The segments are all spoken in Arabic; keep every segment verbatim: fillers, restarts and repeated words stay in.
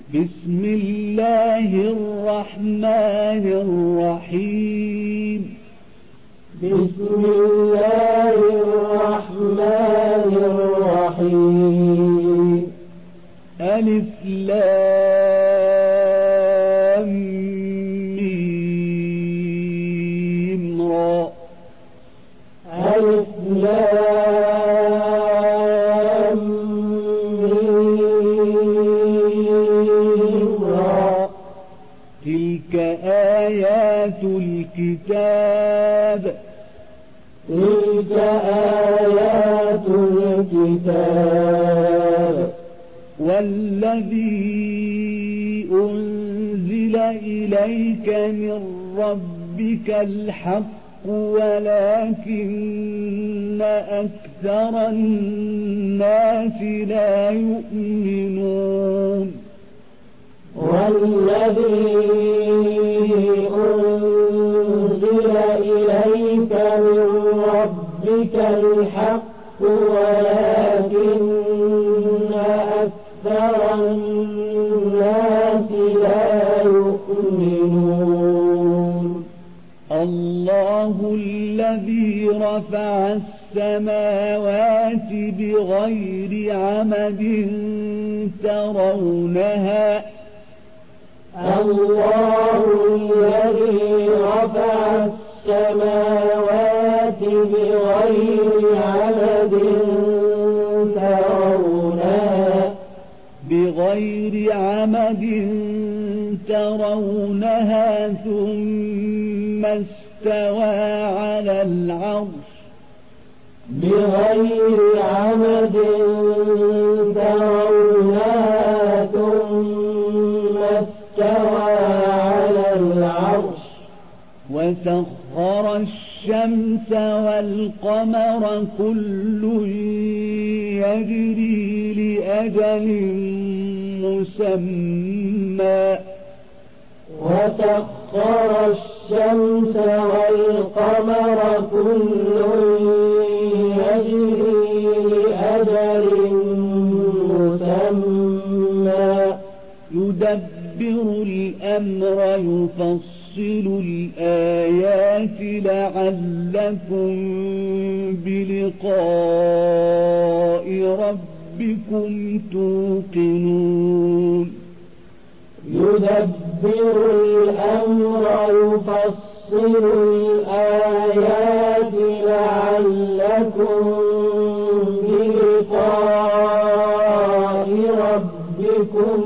بسم الله الرحمن الرحيم بسم الله الرحمن الرحيم ألف لام ميم را ألف لام ميم را تلك آيات الكتاب تلك آيات الكتاب والذي أنزل إليك من ربك الحق ولكن أكثر الناس لا يؤمنون والذي أنزل إليك من ربك الحق ولكن أكثر الناس لا يؤمنون الله الذي رفع السماوات بغير عمد ترونها الله الذي رفع السماوات بغير عمد ترونها بغير عمد ترونها ثم استوى على العرش بغير عمد ترونها ثم استوى على العرش وسخر الشمس والقمر كل يجري لأجل مسمى وسخر الشمس والقمر كل يجري لأجل مسمى يدبر الأمر يفصل الآيات لعلكم بلقاء ربكم توقنون يدبر الأمر يفصل الآيات لعلكم بلقاء ربكم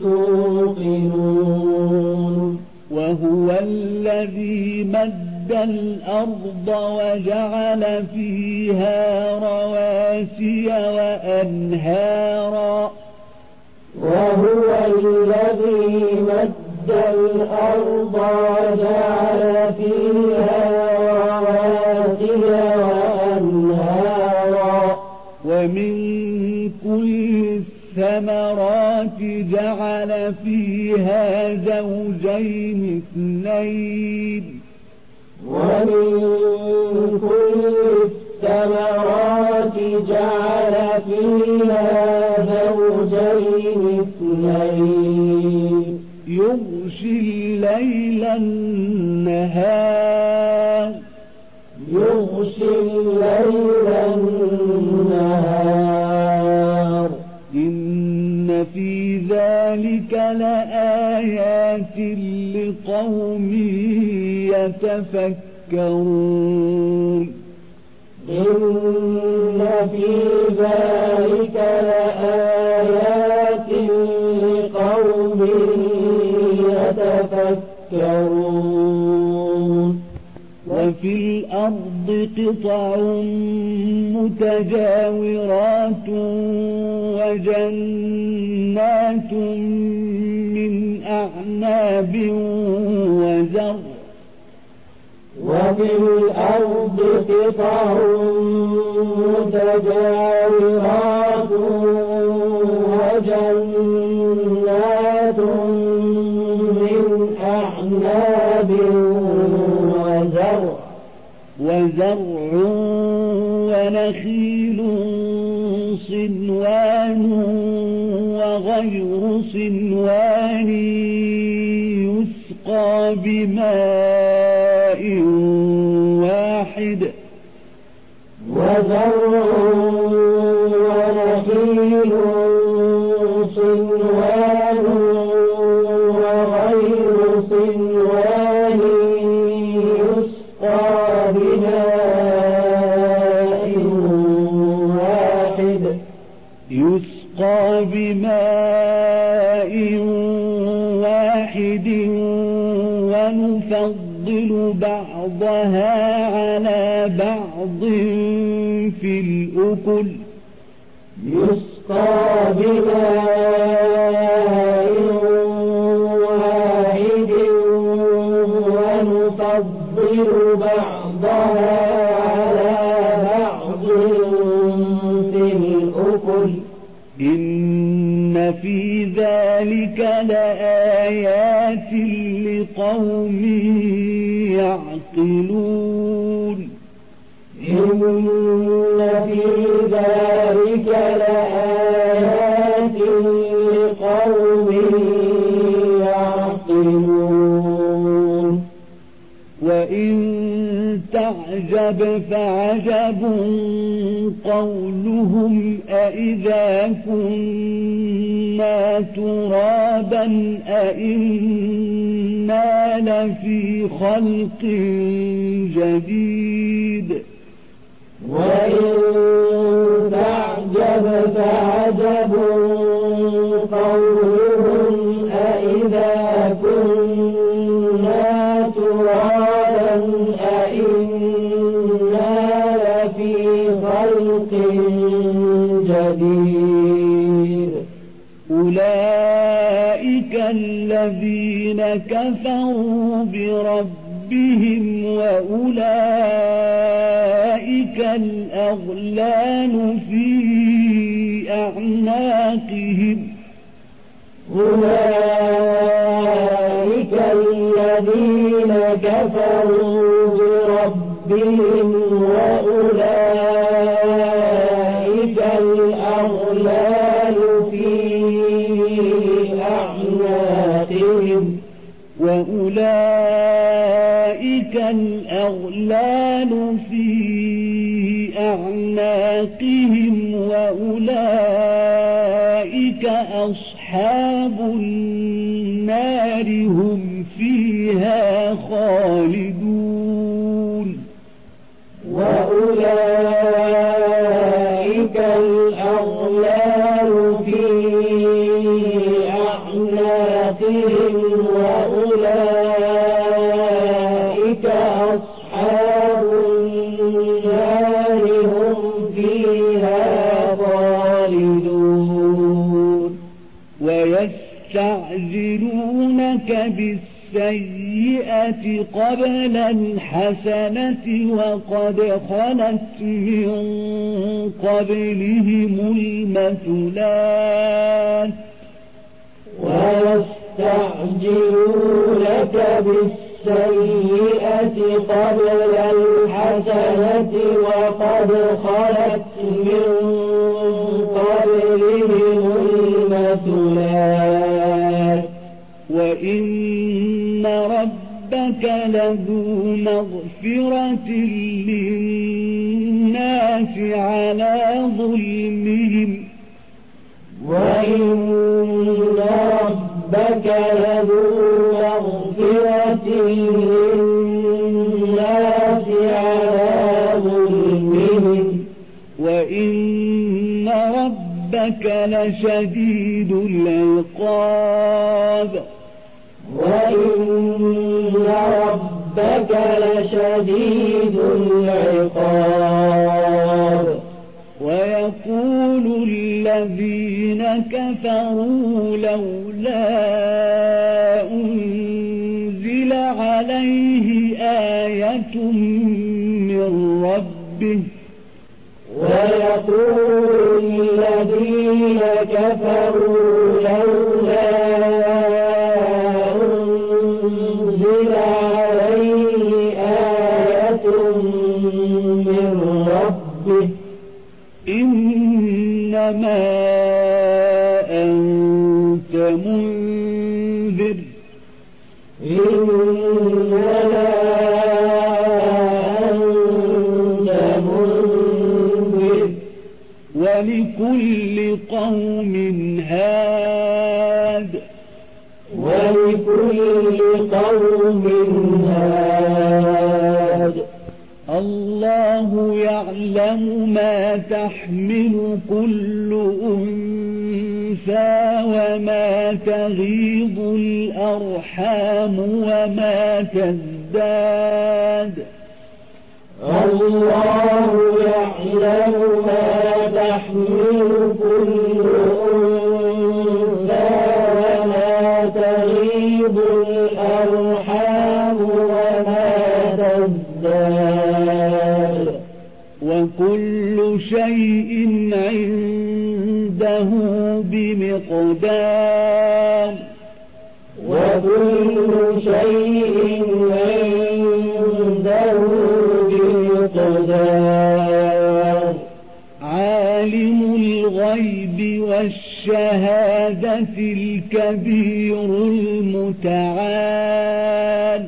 توقنون وهو الذي مد الأرض وجعل فيها رواسي وأنهارا وهو الذي مد الأرض وجعل فيها رواسي وأنهارا ومن كل الثمرات جعل فيها زوجين اثنين ومن كل الثمرات جعل فيها زوجين اثنين يغشي الليل النهار يغشي الليل النهار إن في ذلك لآيات لقوم يتفكرون إن في ذلك لآيات لقوم يتفكرون وفي الأرض قطع متجاورات وجنات من أعناب وزرع وفي الأرض قطع متجاورات وجنات من أعناب وزرع وزرع ونخيل صنوان وغير صنوان يسقى بماء واحد وزرع ونخيل صنوان وغير صنوان يسقى بماء واحد يسقى بماء واحد ونفضل بعضها على بعض في الأكل يسقى بماء واحد ونفضل بعضها على بعض في الأكل إن في ذلك لآيات لقوم يعقلون إن في ذلك لآيات لقوم يعقلون وإن تعجب فعجب قولهم أإذا كنا ترابا أإنا لفي خلق جديد وإن تعجب فعجب قولهم أإذا كنا ترابا أإنا لفي خلق جديد أولئك الذين كفروا بربهم وأولئك الأغلال في أعناقهم أولئك الذين كفروا بربهم وأولئك الأغلال في أعناقهم وأولئك الأغلال في أعناقهم وأولئك أصحاب النار هم فيها خالدون وأولئك الأغلال في أعناقهم وأولئك أصحاب النار هم فيها خالدون ويستعجلونك بالسيئة قبل الحسنة وقد خلت من قبلهم المثلات ويستعجلونك بالسيئة قبل الحسنة وقد خلت من قبلهم المثلات وإن ربك لذو مغفرة للناس على ظلمهم وإن ربك لذو مغفرة للناس على ظلمهم وإن ربك لشديد العقاب وإن ربك لشديد العقاب ويقول الذين كفروا لولا أنزل عليه آية من ربه ويقول الذين كفروا لولا أنزل عليه آية من ربه إنما أنت منذر إنما أنت منذر ولكل قوم هاد ولكل قوم هاد الله يعلم ما تحمل كل أنثى وما تغيض الأرحام وما تزداد الله يعلم ما تحمل كل أنثى وما تغيض الأرحام وما تزداد وكل شيء عنده بمقدار وكل شيء عنده بمقدار عالم الغيب والشهادة الكبير المتعال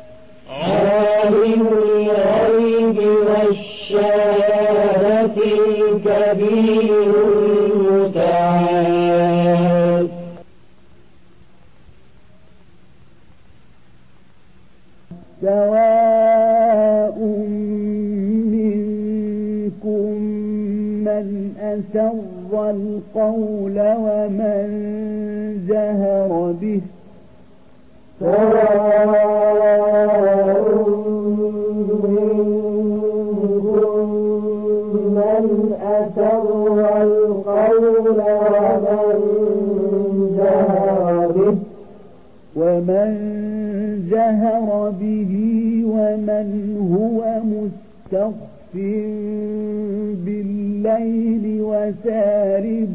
عالم الغيب والشهادة الكبير المتعال سواء منكم من أسر القول ومن جهر به سواء منكم من أسر القول ومن جهر به ومن جهر به ومن هو مستخف بالليل وسارب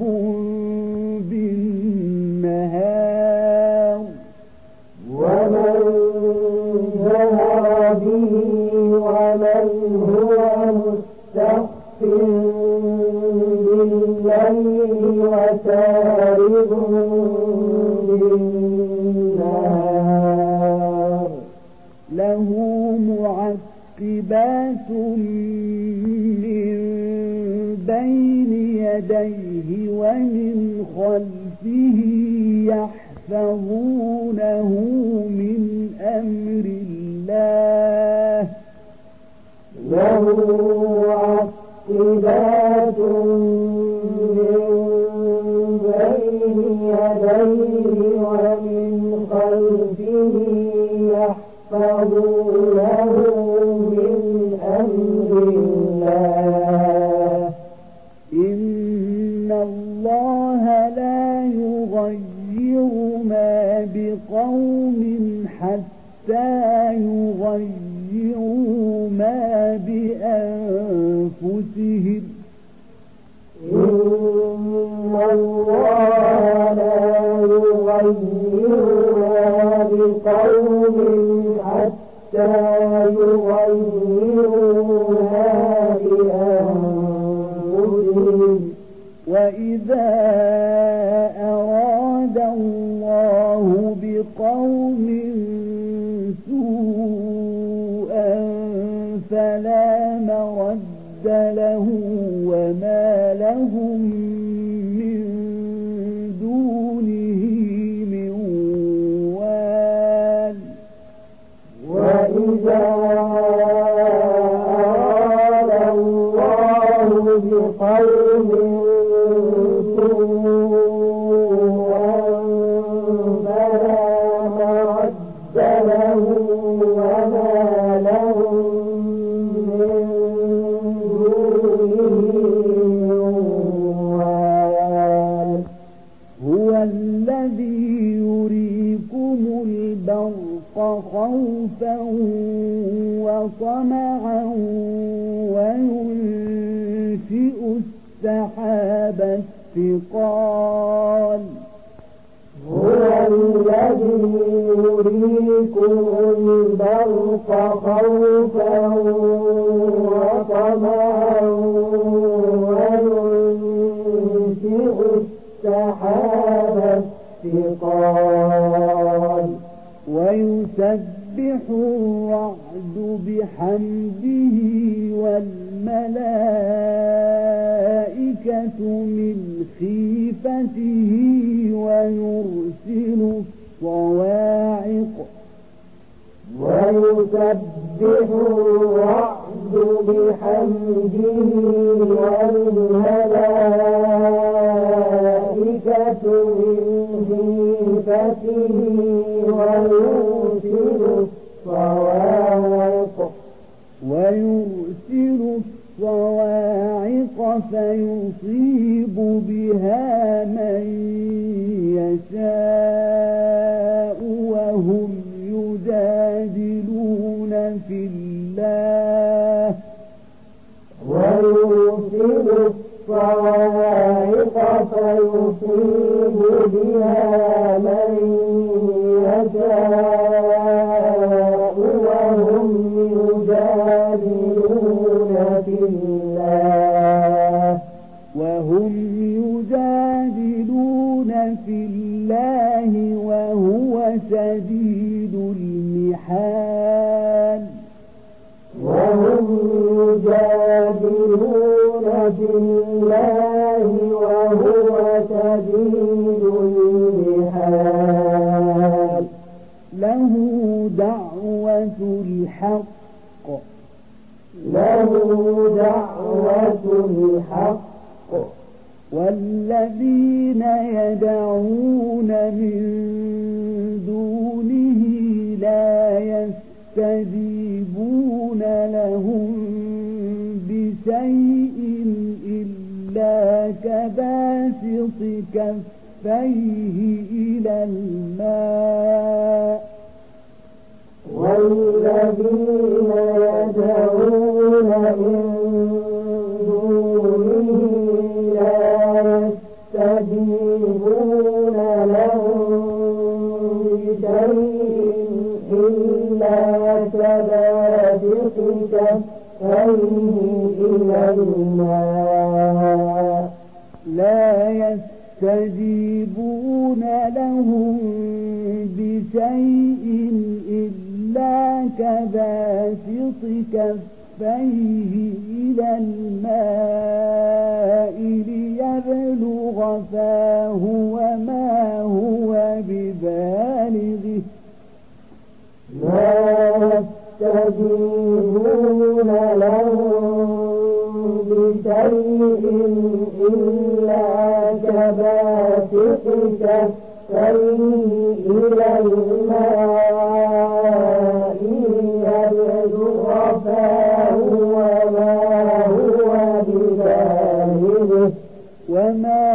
بالنهار ومن جهر به ومن هو مستخف بالليل وسارب بالنهار له معقبات من بين يديه ومن خلفه يحفظونه من أمر الله له معقبات من بين يديه ومن خلفه يحفظونه من أمر الله إن الله لا يغير ما بقوم حتى يغيروا ما بأنفسهم إن الله لا يغير ما بقوم حتى يغيروا ما بأنفسهم وإذا أراد الله بقوم سوءا فلا مرد له وما لهم من دونه من وال وإذا أراد الله بقوم سوءا فلا مرد له وما لهم من دونه من وال هو الذي يريكم البرق خوفا وطمعا وينشئ السحاب الثقال هو الذي يريكم البرق خوفا وطمعا وينشئ السحاب الثقال ويسبح الرعد بحمده والملائكة من خيفته ويرسل الصواعق ويسبح الرعد بحمده والملائكة من خيفته ويرسل الصواعق ويرسل الصواعق فيصيب بها من يشاء وهم يجادلون في الله ويرسل الصواعق فيصيب بها من يشاء وهم يجادلون في الله وهم يجادلون في الله وهو شديد المحال وهم يجادلون في الله وهو شديد المحال له دعوة الحق له دعوة الحق والذين يدعون من دونه لا يستجيبون لهم بشيء إلا كباسط كفيه إلى الماء والذين يدعون من دونه لا يستجيبون لهم بشيء إلا كباسط كفيه إلى الماء لا يستجيبون لهم بشيء إلا كباسط كفيه إلى الماء ليبلغ فاه وما هو ببالغه لا يستجيبون لهم بشيء إلا كباسط كفيه إلى الماء ليبلغ فاه وما هو ببالغه وما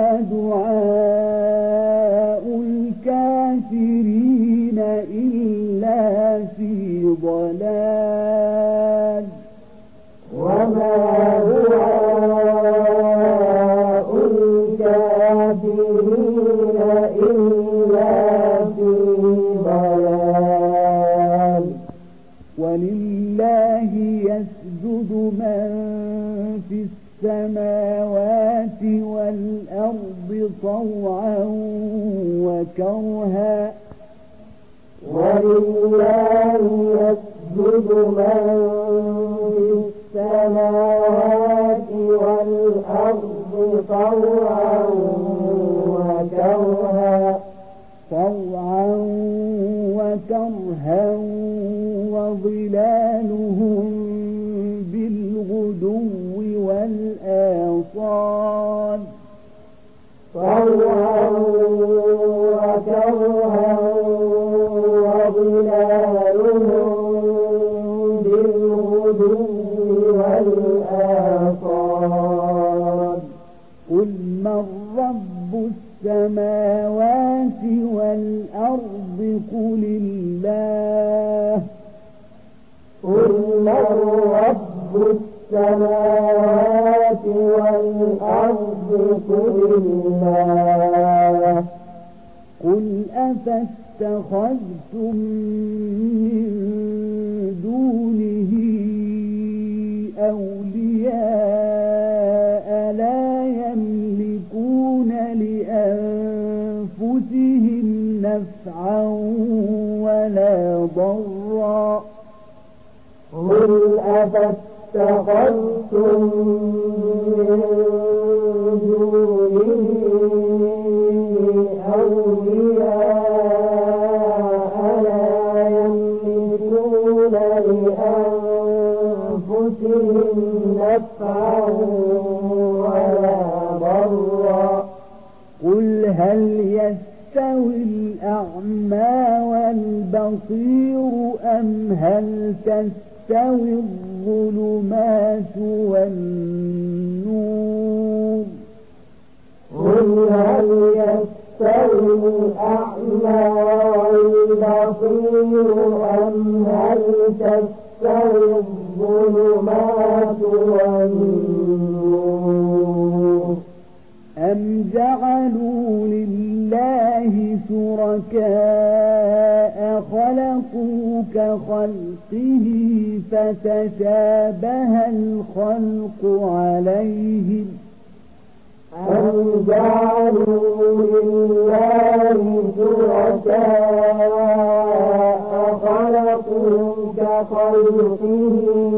دعاء الكافرين إلا في ضلال وما دعاء الكافرين إلا في ضلال ولله يسجد من في السماوات والأرض طوعا وكرها ولله يسجد من في السماوات والأرض طوعا وكرها طوعا وكرها وظلالهم بالغدو والآصال طوعا وكرها وظلالهم بالغدو والآصال قل من رب السماوات والأرض قل الله قل من رب السماوات والأرض قل الله قل أفاتخذتم من دونه أولياء لا يملكون لأنفسهم نفعا ولا ضرا قل أفاتخذتم من دونه أولياء لا يملكون لأنفسهم نفعا ولا ضرا قل هل يستوي الأعمى والبصير أم هل تستوي الظلمات والنور قل هل يستوي الأعمى والبصير أم هل تستوي الظلمات والنور أم جعلوا لله شركاء خلقوا كخلقه فتشابه الخلق عليهم أم جعلوا لله شركاء خلقوا كخلقه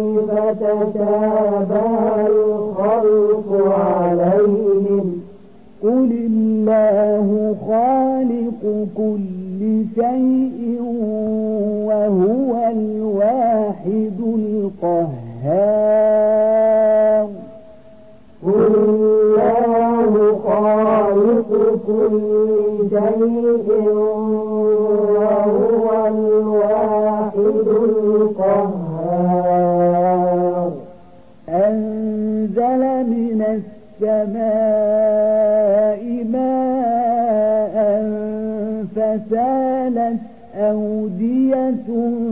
فتشابه الخلق عليهم قل الله خالق كل شيء وهو الواحد القهار قل الله خالق كل شيء وهو الواحد القهار أنزل من السماء ماء فسالت أودية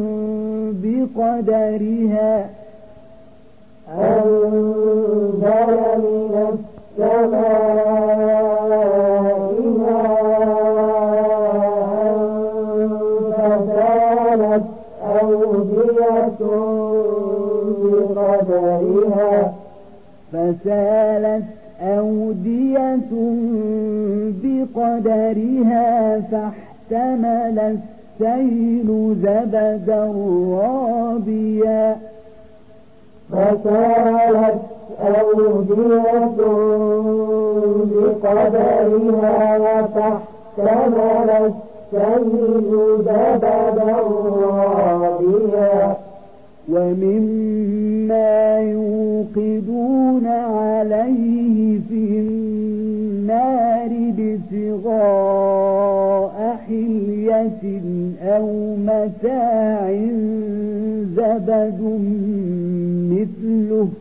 بقدرها أنزل من السماء ماء فسالت أودية بقدرها فسالت أودية بقدرها فاحتمل السيل زبدا رابيا فسالت أودية بقدرها فاحتمل السيل زبدا رابيا ومما يوقدون عليه في النار ابتغاء حلية أو متاع زبد مثله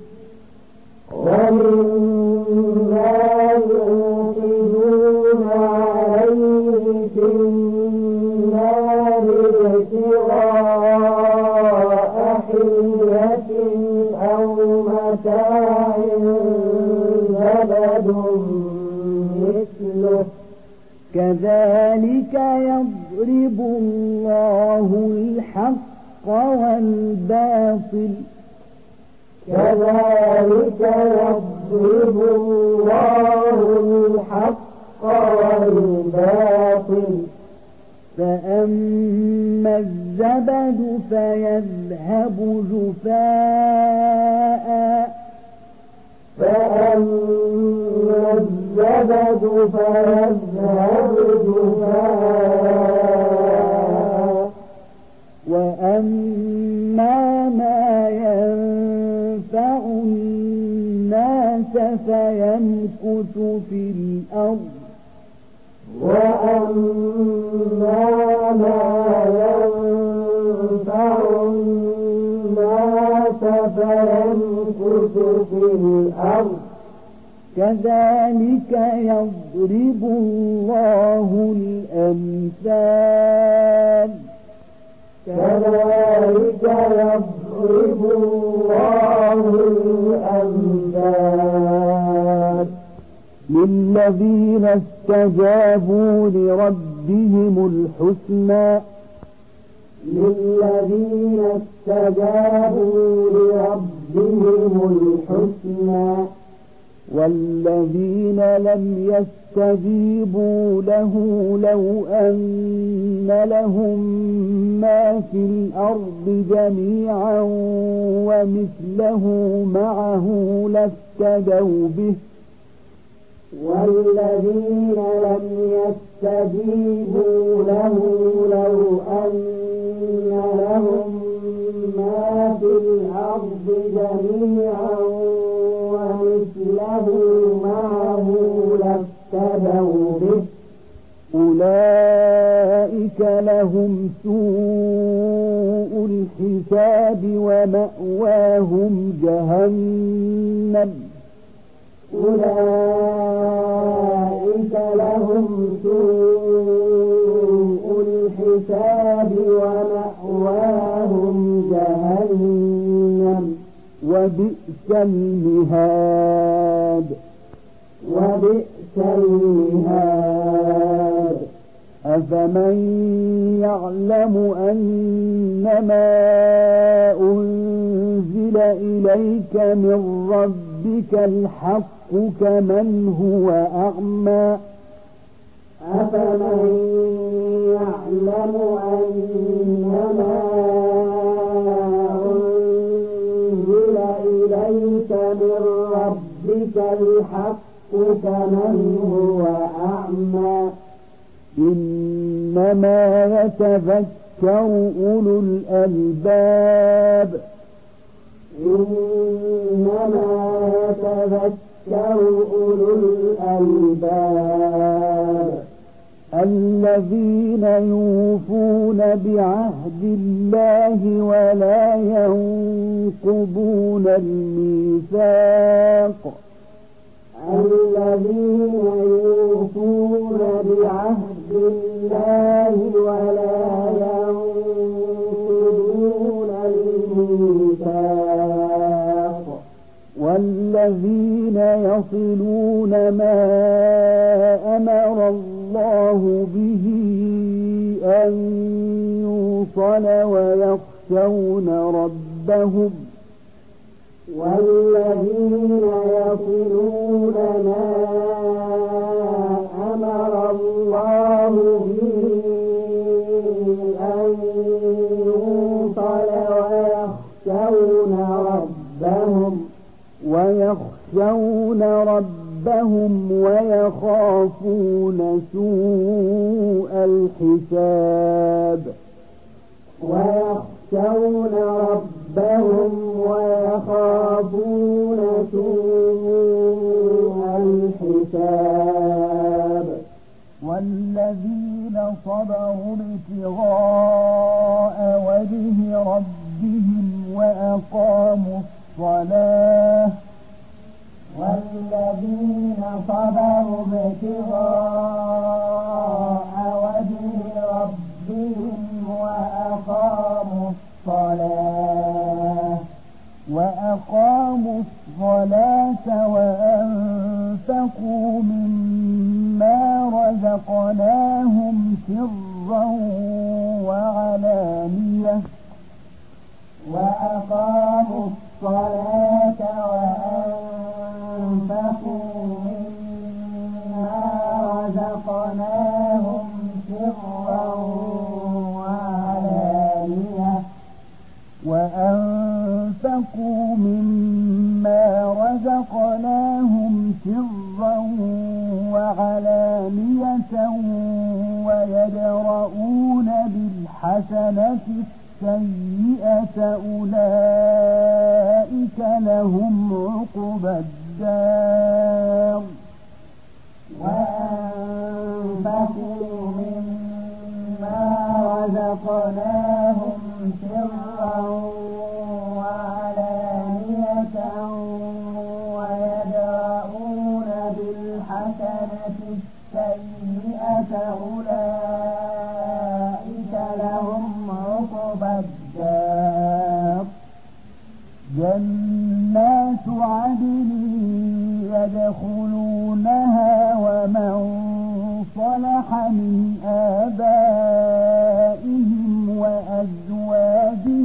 ومما يوقدون عليه في النار ابتغاء حلية أو متاع زبد مثله كذلك يضرب الله الحق والباطل كذلك يضرب الله الحق والباطل فأما الزبد فيذهب جفاء فأما الزبد فيذهب جفاء وأما ما ينفع الناس فيمكث في الأرض وأما ما ينفع الناس فيمكث في الأرض كذلك يضرب الله الأمثال كذلك يضرب الله الأمثال للذين استجابوا لربهم الحسنى للذين استجابوا لربهم الحسنى والذين لم يستجيبوا له لو أن لهم ما في الأرض جميعا ومثله معه لافتدوا به والذين لم يستجيبوا له لو أن لهم ما في الأرض جميعا ومثله معه لافتدوا به أولئك لهم سوء الحساب ومأواهم جهنم أولئك لهم سوء الحساب ومأواهم جهنم وبئس المهاد وبئس المهاد أفمن يعلم أنما أنزل إليك من ربك الحق كمن هو أعمى أفمن يعلم أنما أنزل إليك من ربك الحق كمن هو أعمى إنما يتذكر أولو الألباب إنما يتذكر أولو الألباب الذين يوفون بعهد الله ولا ينقضون الميثاق الذين يوفون بعهد الله ولا ينقضون الميثاق والذين يصلون ما أمر الله به أن يوصل ويخشون ربهم والذين يصلون ما أمر الله به أن يوصل ويخشون ربهم ويخشون ربهم ويخافون سوء الحساب ويخشون ربهم ويخافون سوء الحساب والذين صبروا ابتغاء وجه ربهم وأقاموا الصلاة والذين صبروا ابتغاء وجه ربهم وأقاموا الصلاة وأقاموا الصلاة وأنفقوا مما رزقناهم سرا وعلانية وأقاموا الصلاة وأنفقوا مما رزقناهم سرا وعلانية وأنفقوا مما رزقناهم سرا وعلانية ويدرؤون بالحسنة السيئة أولئك لهم عقبى الدار وأنفقوا مما رزقناهم سرا وعلانية ويدرؤون بالحسنة السيئة أولئك لهم عقبى الدار جنات عدن يدخلونها ومن صلح من آبائهم وأزواجهم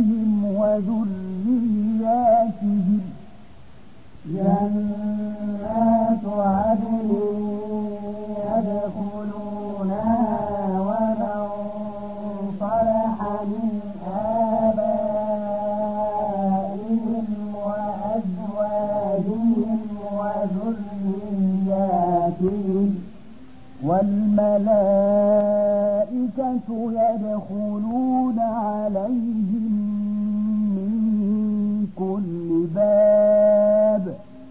من آبائهم وأزواجهم وذرياتهم والملائكة يدخلون عليهم من كل باب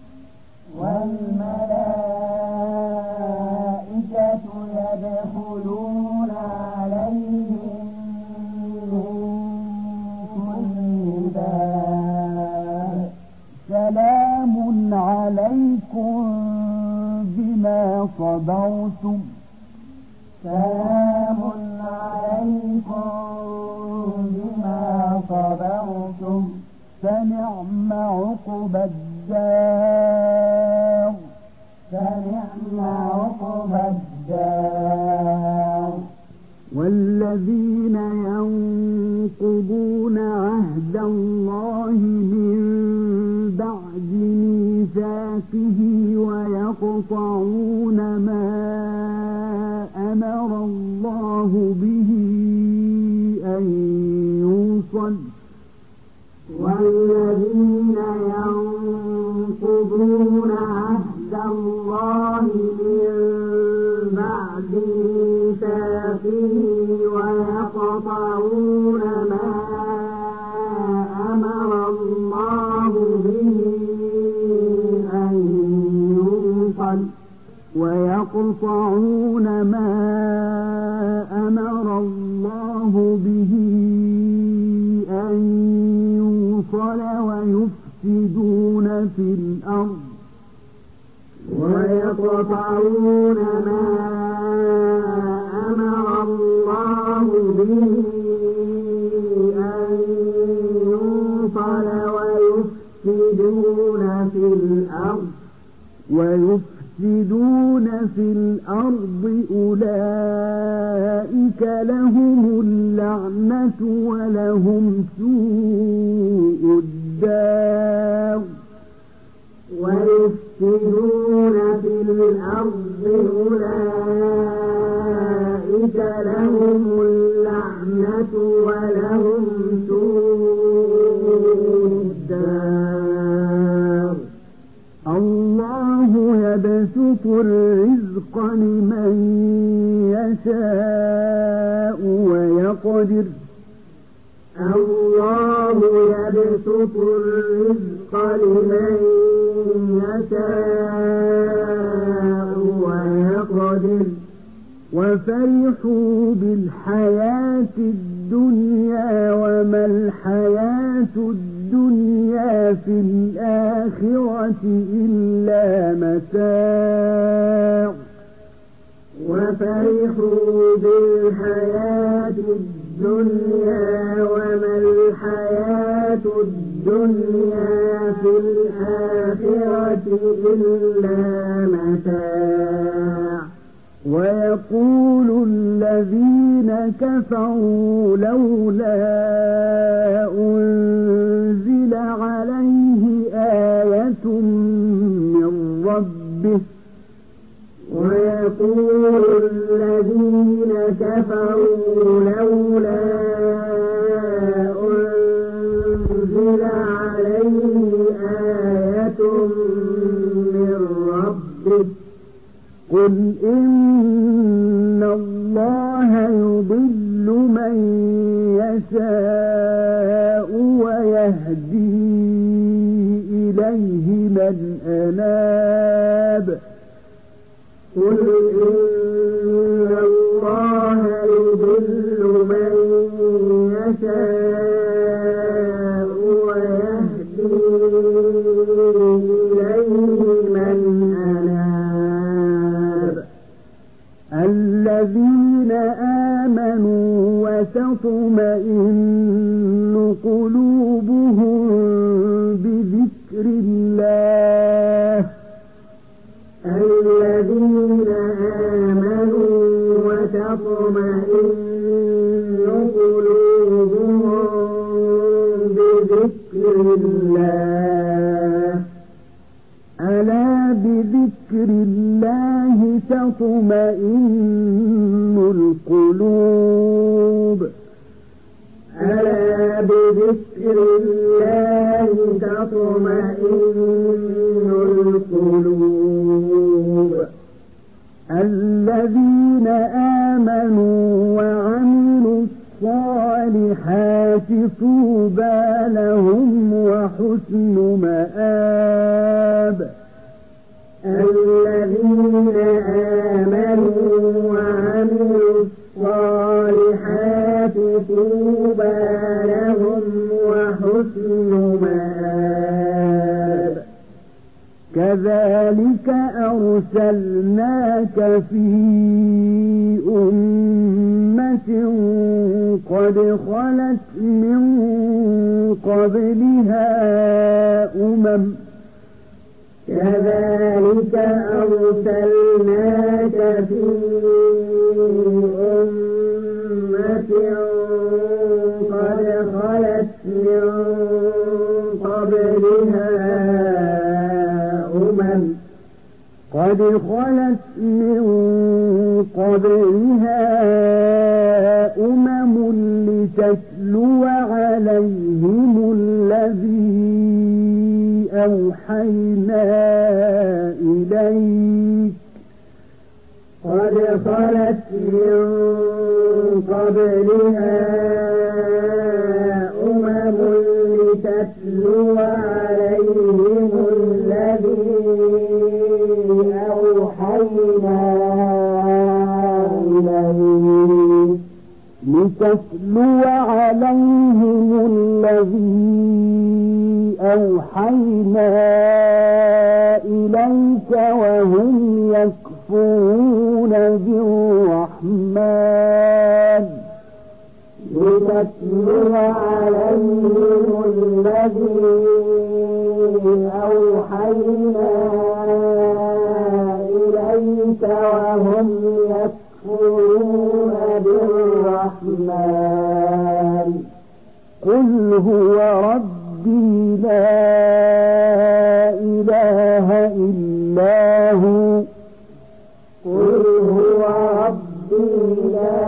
والملائكة يدخلون عليهم من كل باب سلام عليكم بما صبرتم سلام عليكم بما صبرتم فنعم عقبى الدار فنعم عقبى الدار والذين ينقضون عهد الله من بعد ميثاقه ويقطعون ما أمر الله به أن يوصل والذين ينقضون عهد الله من بعد ميثاقه ويقطعون ما أمر الله به أن يوصل ويقطعون ما أمر الله به أن يوصل ويفسدون في الأرض ويقطعون ما أمر الله به أن يوصل ويفسدون في الأرض ويفسدون في الأرض أولئك لهم اللعنة ولهم سوء الدار ويفسدون في الأرض أولئك لهم اللعنة ولهم سوء الدار الله يبسط الرزق لمن يشاء ويقدر الله يبسط الرزق لمن يشاء ويقدر وفرحوا بالحياة الدنيا وما الحياة الدنيا في الآخرة إلا متاع وفرحوا بالحياة الدنيا وما الحياة الدنيا في الآخرة إلا متاع ويقول الذين كفروا لولا أنزل عليه آية من ربه ويقول الذين كفروا لولا أنزل عليه آية من ربه قل إن الله يضل من يشاء ويهدي إليه من أناب قل إن الله يضل من يشاء ويهدي إليه من أناب الذين آمنوا وتطمئن قلوبهم بذكر الله الذين آمنوا وتطمئن قلوبهم بذكر الله ألا بذكر الله تطمئن القلوب بذكر الله تطمئن القلوب الذين آمنوا وعملوا الصالحات طوبى لهم وحسن مآب الذين آمنوا وعملوا الصالحات طوبى لهم وحسن مآب كذلك أرسلناك في أمة قد خلت من قبلها أمم كذلك أرسلناك في أمة قد خلت من قبلها أمم قد خلت من قبلها أمم لتتلو عليهم الذي أوحينا إليك قد خلت من قبلها أمم لتتلو عليهم الذي أوحينا إليك لتتلو عليهم الذي أوحينا إليك وهم يكفرون بالرحمن لتتلو عليهم الذي أوحينا إليك وهم يكفرون بالرحمن قل هو ربي لا إله إلا هو قل هو ربي لا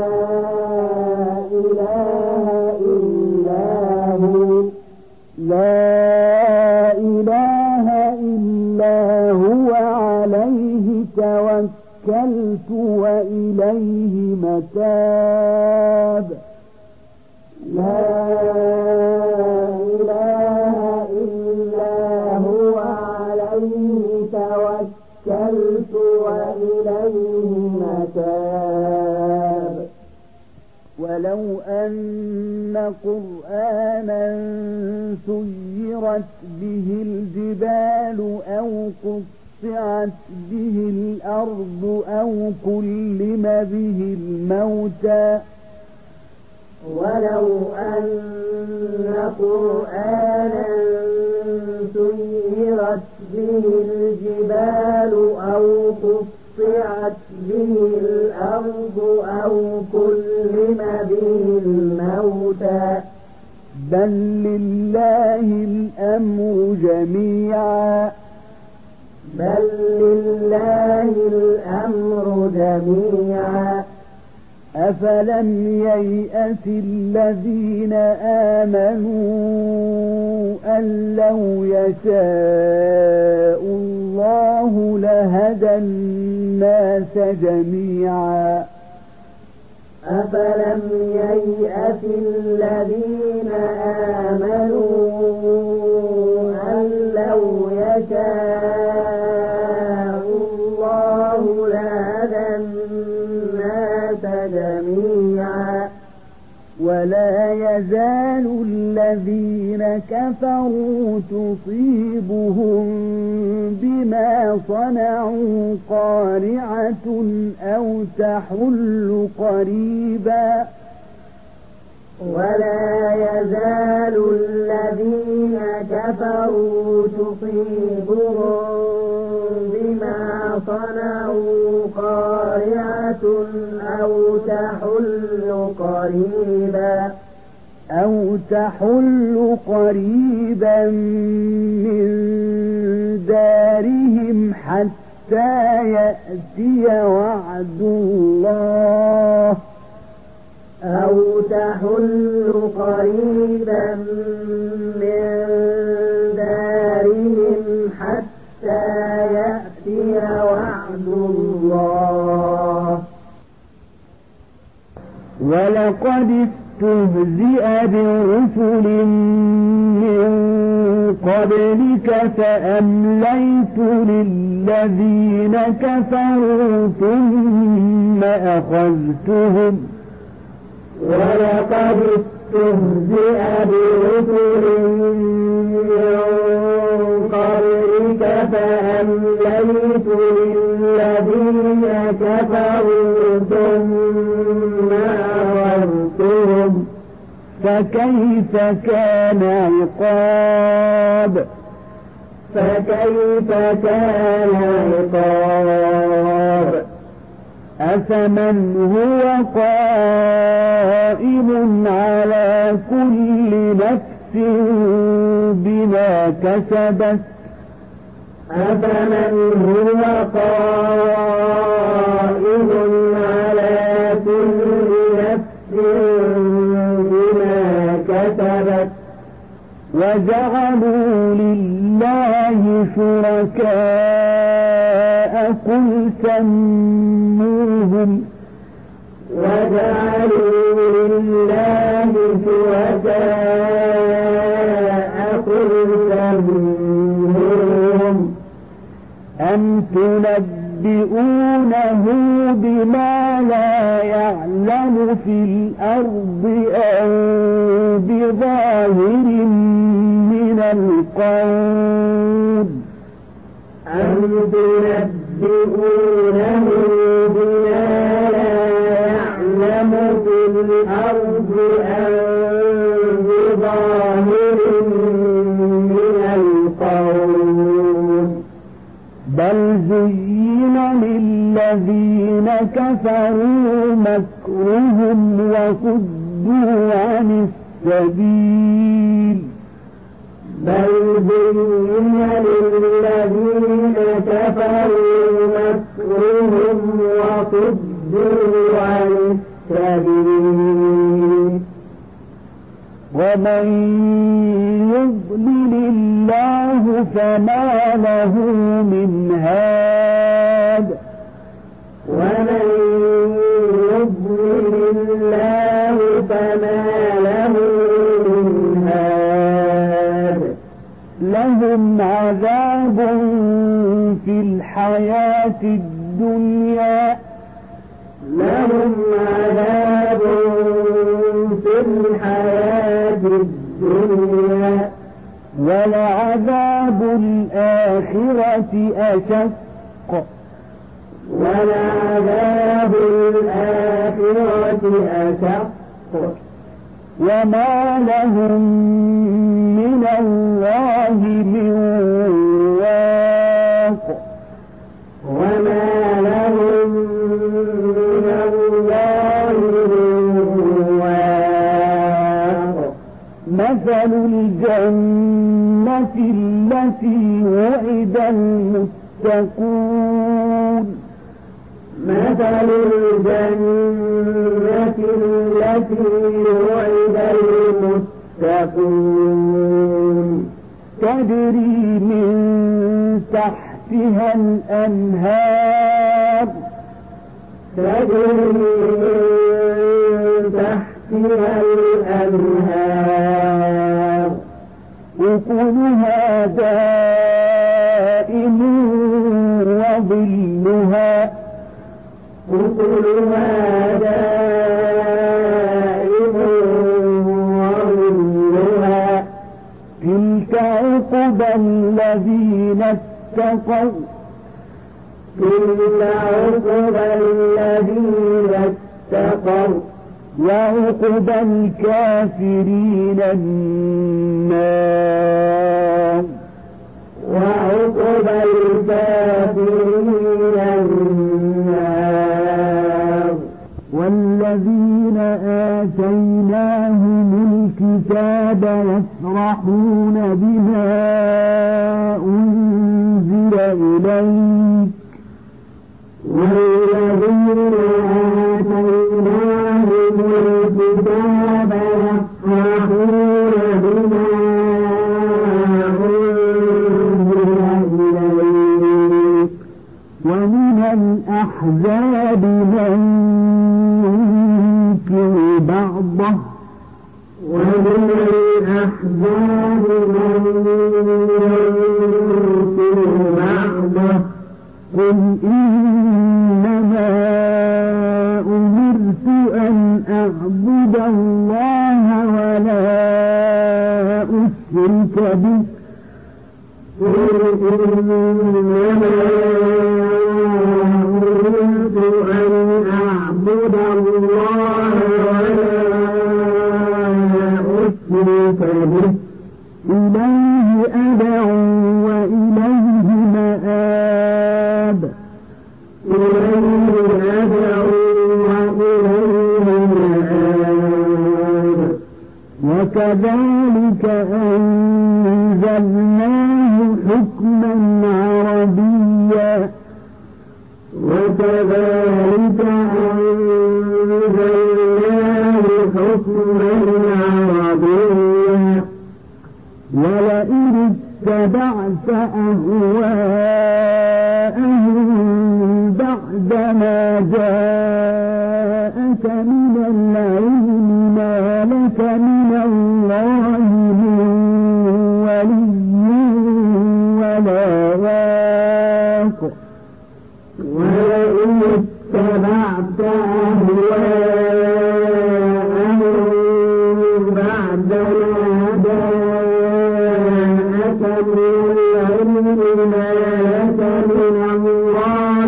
إله إلا هو لا إله إلا هو عليه توكلت وإليه متاب لا إله إلا هو عليه توكلت وإليه متاب ولو أن قرآنا سيرت به الجبال أو قطعت به الأرض أو كلم به الموتى ولو أن قرآنا سيرت به الجبال أو قطعت به الأرض أو كلم به الموتى بل لله الأمر جميعا بل لله الأمر جميعا أفلم ييأس الذين آمنوا أن لو يشاء الله لهدى الناس جميعا أفلم ييأس الذين آمنوا أن لو يشاء الله لهدى الناس جميعا ولا يزال الذين كفروا تصيبهم بما صنعوا قارعة أو تحل قريبا ولا يزال الذين كفروا تصيبهم بما صنعوا قارعة أو تحل قريبا أو تحل قريبا من دارهم حتى يأتي وعد الله أو تحل قريبا من دارهم حتى يأتي وعد الله. ولقد استهزئ برسل من قبلك فأمليت للذين كفروا ثم أخذتهم. ولقد استهزئ برسل من قبلك فأمليت للذين كفروا ثم أخذتهم فكيف كان عقاب فكيف كان عقاب. أفمن هو قائم على كل نفس بما كسبت أفمن هو قائم على كل نفس بما كسبت وجعلوا لله شركاء قل سموهم وجعلوا لله شركاء قل سموهم أم تنبئونه بما لا يعلم في الأرض أو بظاهر من القول أم تنبئونه بما لا يعلم في الأرض أو بظاهر من القول بل زين للذين كفروا مكرهم وصدوا عن السبيل بل زين للذين كفروا مكرهم وصدوا عن السبيل ومن يضلل الله فما له من هاد ومن يضلل الله فما له من هاد لهم عذاب في الحياة الدنيا لهم عذاب في الحياة الدنيا ولعذاب الآخرة أشق ولعذاب الآخرة أشق وما لهم من الله من واق وما لهم من الله من واق. مثل الجنة التي وعد المتقون مثل الجنة التي وعد المتقون تجري من تحتها الأنهار تجري من تحتها الأنهار أكلها دائم وظلها أكلها دائم وظلها تلك عقبى الذين اتقوا تلك عقبى الذين اتقوا وعقبى الكافرين النار وعقبى الكافرين النار. والذين آتيناهم الكتاب يفرحون بما أنزل إليك والذين آتيناهم الكتاب يفرحون بما أنزل إليك ومن الأحزاب من ينكر بعضه ومن الأحزاب من ينكر بعضه قل إنما أمرت أن أعبد الله ولا أشرك به قل إنما أمرت أن أعبد الله ولا أشرك به إليه أدعو وإليه مآب إليه أدعو وإليه مآب وكذلك أنزلناه حكما عربيا وكذلك أنزلناه حكما عربيا ولئن اتبعت أهواءهم بعدما جاءك من العلم ما لك من الله من ولي ولا واق ولئن اتبعت أهواءهم بعدما جاءك من العلم ما لك من الله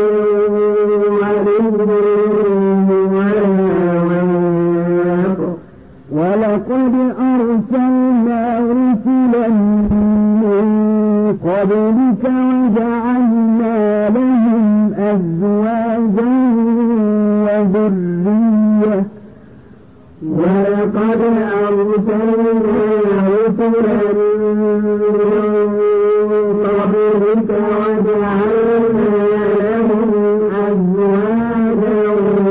من ولي ولا واق ولقد أرسلنا رسلا من قبلك وجعلنا لهم أزواجا وذرية ولقد أرسلنا رسلا من قبلك وجعلنا لهم أزواجا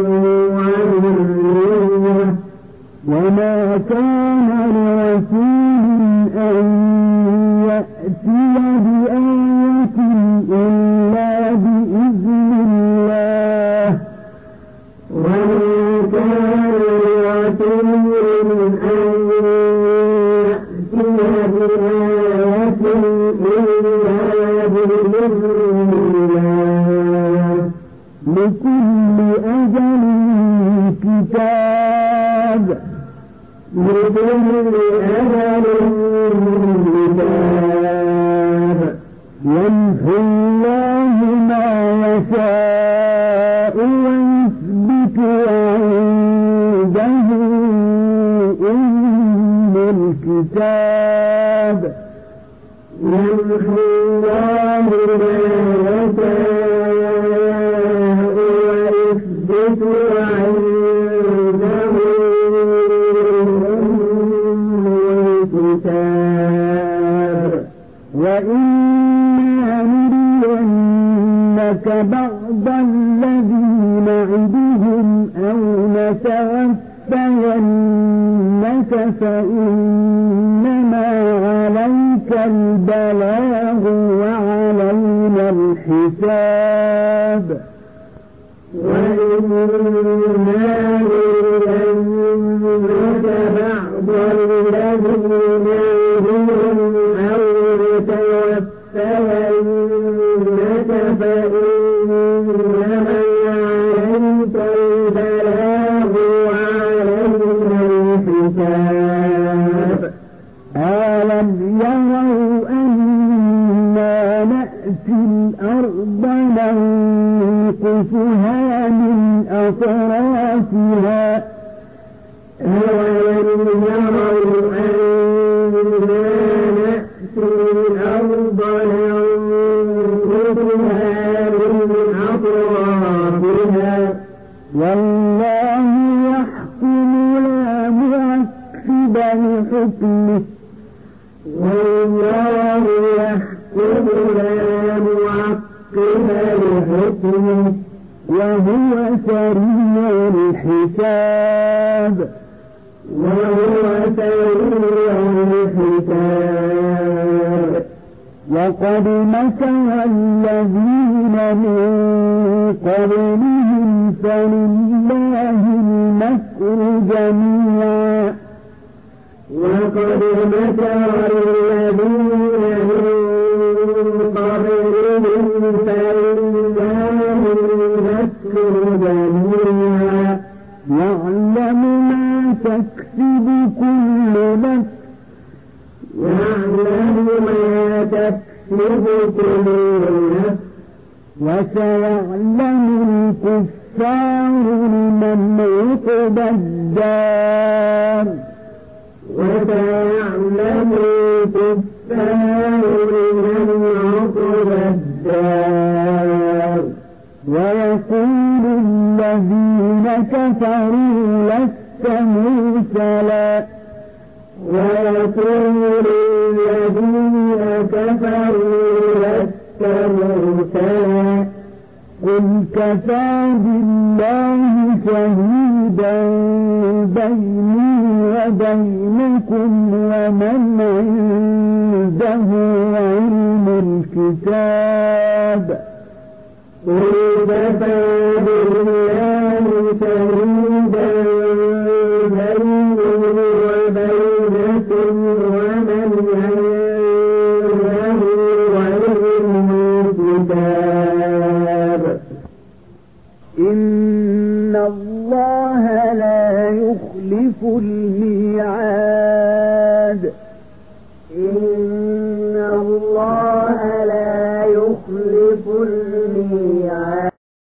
وذرية وما كان لرسول أن يأتي بآية إلا بإذن الله وما كان لرسول أن يأتي بآية إلا بإذن الله لكل أجل كتاب لكل أجل كتاب يمحو الله ما يشاء ويثبت وعنده أم الكتاب يمحو الله ما يشاء ويثبت وعنده أم الكتاب وإما نرينك بعض الذي نعدهم أو نتوفينك فإنما عليك البلاغ وعلينا الحساب وإما نرينك بعض الذي نعدهم أو نتوفينك فإنما عليك البلاغ وعلينا الحساب ألم يروا أنا نأتي الأرض ننقصها من أطرافها أولم يروا أنا نأتي الأرض ننقصها من أطرافها والله يحكم لا معقب لحكمه والله يحكم لا معقب لحكمه وهو سريع الحساب وهو سريع الحساب. وقد مكر الذين من قبلهم فلله المكر جميعا. وقد مكر الذين من قبلهم فلله المكر جميعا. يعلم ما تكسب كل نفس يعلم ما تكسب كل نفس. وسيعلم الكفار لمن عقبى الدار. وسيعلم الكفار لمن عقبى الدار. ويقول الذين كفروا لست مرسلا. ويقول الذين كفروا لست مرسلا. قل كفى بالله شهيدا بيني وبينكم ومن عنده علم الكتاب. قل كفى بالله شهيدا بيني وبينكم ومن عنده علم الكتاب. إن الله لا يخلف الميعاد.